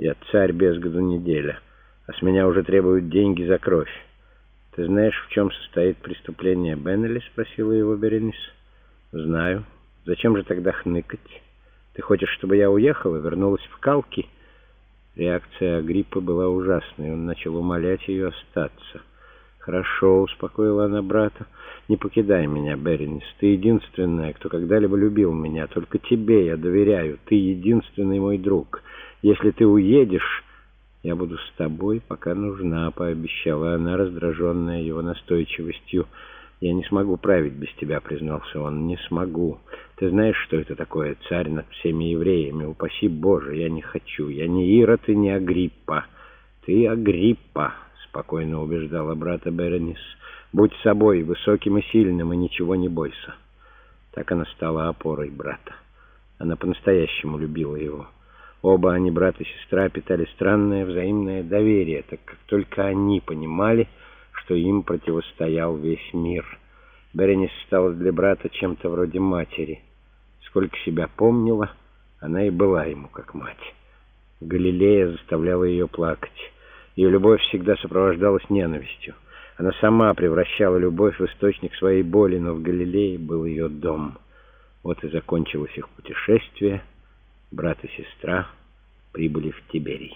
Я царь без году неделя, а с меня уже требуют деньги за кровь. Ты знаешь, в чем состоит преступление Беннелли? Спросила его Беренис. Знаю. Зачем же тогда хныкать? Ты хочешь, чтобы я уехала, вернулась в Калки? Реакция Агриппы была ужасной. Он начал умолять ее остаться. «Хорошо», — успокоила она брата. «Не покидай меня, Беренис. Ты единственная, кто когда-либо любил меня. Только тебе я доверяю. Ты единственный мой друг. Если ты уедешь, я буду с тобой, пока нужна», — пообещала она, раздраженная его настойчивостью. «Я не смогу править без тебя», — признался он. «Не смогу. Ты знаешь, что это такое? Царь над всеми евреями. Упаси Боже, я не хочу. Я не Ирод и не Агриппа. Ты Агриппа», — спокойно убеждала брата Беренис. «Будь собой, высоким и сильным, и ничего не бойся». Так она стала опорой брата. Она по-настоящему любила его. Оба они, брат и сестра, питали странное взаимное доверие, так как только они понимали, что им противостоял весь мир. Беренис стала для брата чем-то вроде матери. Сколько себя помнила, она и была ему как мать. Галилея заставляла ее плакать. Ее любовь всегда сопровождалась ненавистью. Она сама превращала любовь в источник своей боли, но в Галилее был ее дом. Вот и закончилось их путешествие. Брат и сестра прибыли в Тиберий.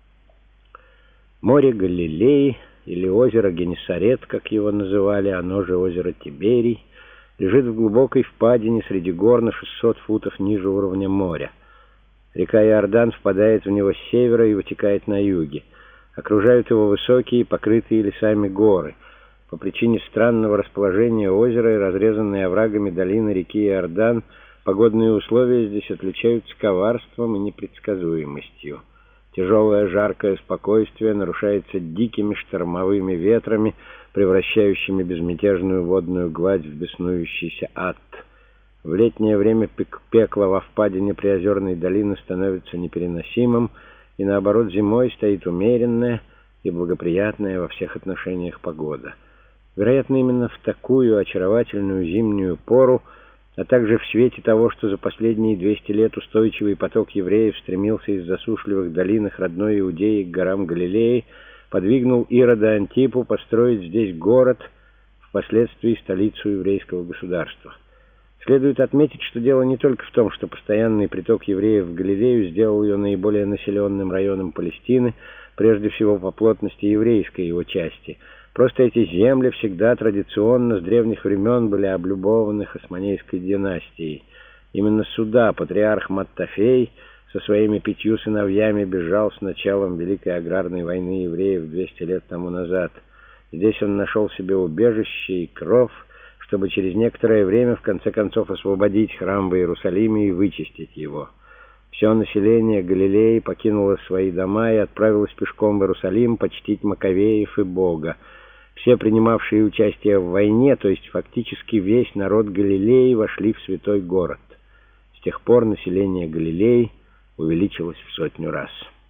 Море Галилеи, или озеро Генесарет, как его называли, оно же озеро Тиберий, лежит в глубокой впадине среди гор на 600 футов ниже уровня моря. Река Иордан впадает в него с севера и вытекает на юге. Окружают его высокие, покрытые лесами горы. По причине странного расположения озера и разрезанной оврагами долины реки Иордан, погодные условия здесь отличаются коварством и непредсказуемостью. Тяжелое жаркое спокойствие нарушается дикими штормовыми ветрами, превращающими безмятежную водную гладь в беснующийся ад. В летнее время пекло во впадине Приозерной долины становится непереносимым, и наоборот зимой стоит умеренная и благоприятная во всех отношениях погода. Вероятно, именно в такую очаровательную зимнюю пору, а также в свете того, что за последние 200 лет устойчивый поток евреев стремился из засушливых долин их родной Иудеи к горам Галилеи, подвигнул Ирода Антипу построить здесь город, впоследствии столицу еврейского государства. Следует отметить, что дело не только в том, что постоянный приток евреев в Галилею сделал ее наиболее населенным районом Палестины, прежде всего по плотности еврейской его части. Просто эти земли всегда традиционно с древних времен были облюбованы Хасмонейской династией. Именно сюда патриарх Маттафей со своими 5 сыновьями бежал с началом Великой аграрной войны евреев 200 лет тому назад. Здесь он нашел себе убежище и кров, чтобы через некоторое время в конце концов освободить храм в Иерусалиме и вычистить его. Все население Галилеи покинуло свои дома и отправилось пешком в Иерусалим почтить Маковеев и Бога. Все принимавшие участие в войне, то есть фактически весь народ Галилеи, вошли в святой город. С тех пор население Галилеи увеличилось в 100 раз.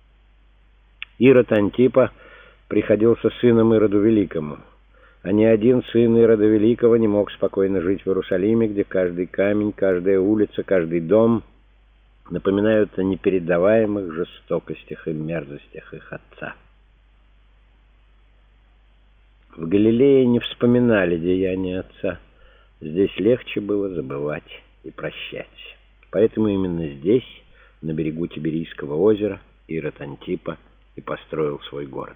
Ирод Антипа приходился сыном Ироду Великому. А ни один сын Ирода Великого не мог спокойно жить в Иерусалиме, где каждый камень, каждая улица, каждый дом напоминают о непередаваемых жестокостях и мерзостях их отца. В Галилее не вспоминали деяния отца. Здесь легче было забывать и прощать. Поэтому именно здесь, на берегу Тиберийского озера, Ирод Антипа и построил свой город.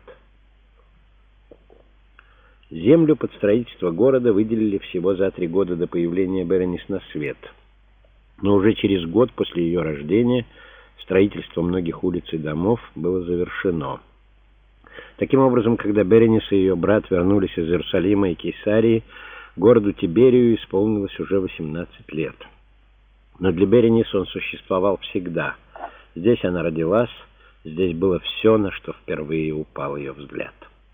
Землю под строительство города выделили всего за 3 года до появления Беренис на свет. Но уже через год после ее рождения строительство многих улиц и домов было завершено. Таким образом, когда Беренис и ее брат вернулись из Иерусалима и Кейсарии, городу Тиберию исполнилось уже 18 лет. Но для Беренис он существовал всегда. Здесь она родилась, здесь было все, на что впервые упал ее взгляд.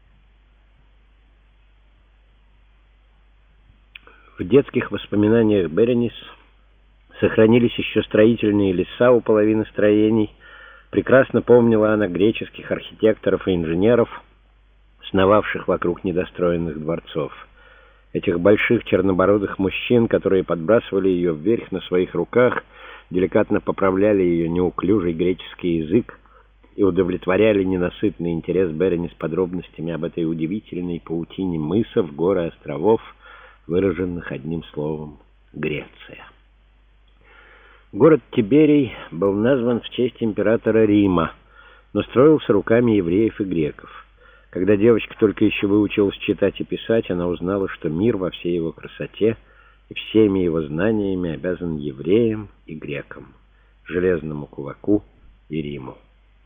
В детских воспоминаниях Беренис сохранились еще строительные леса у половины строений. Прекрасно помнила она греческих архитекторов и инженеров, сновавших вокруг недостроенных дворцов. Этих больших чернобородых мужчин, которые подбрасывали ее вверх на своих руках, деликатно поправляли ее неуклюжий греческий язык и удовлетворяли ненасытный интерес Беренис подробностями об этой удивительной паутине мысов, гор и островов, выраженных одним словом — Греция. Город Тиберий был назван в честь императора Рима, но строился руками евреев и греков. Когда девочка только еще выучилась читать и писать, она узнала, что мир во всей его красоте и всеми его знаниями обязан евреям и грекам, железному кулаку и Риму.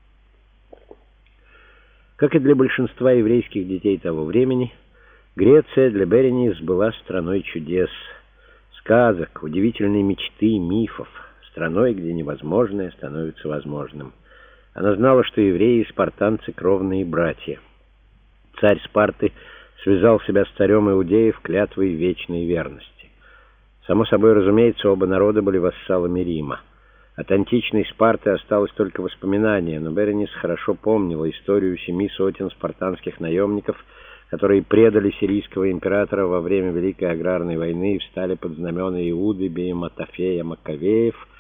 Как и для большинства еврейских детей того времени, Греция для Беренис была страной чудес, сказок, удивительной мечты, мифов, страной, где невозможное становится возможным. Она знала, что евреи и спартанцы — кровные братья. Царь Спарты связал себя с царем Иудеев клятвой вечной верности. Само собой разумеется, оба народа были вассалами Рима. От античной Спарты осталось только воспоминание, но Беренис хорошо помнила историю 7 сотен спартанских наемников, которые предали сирийского императора во время Великой аграрной войны и встали под знамена Иуды, Беематофея, Маккавеев,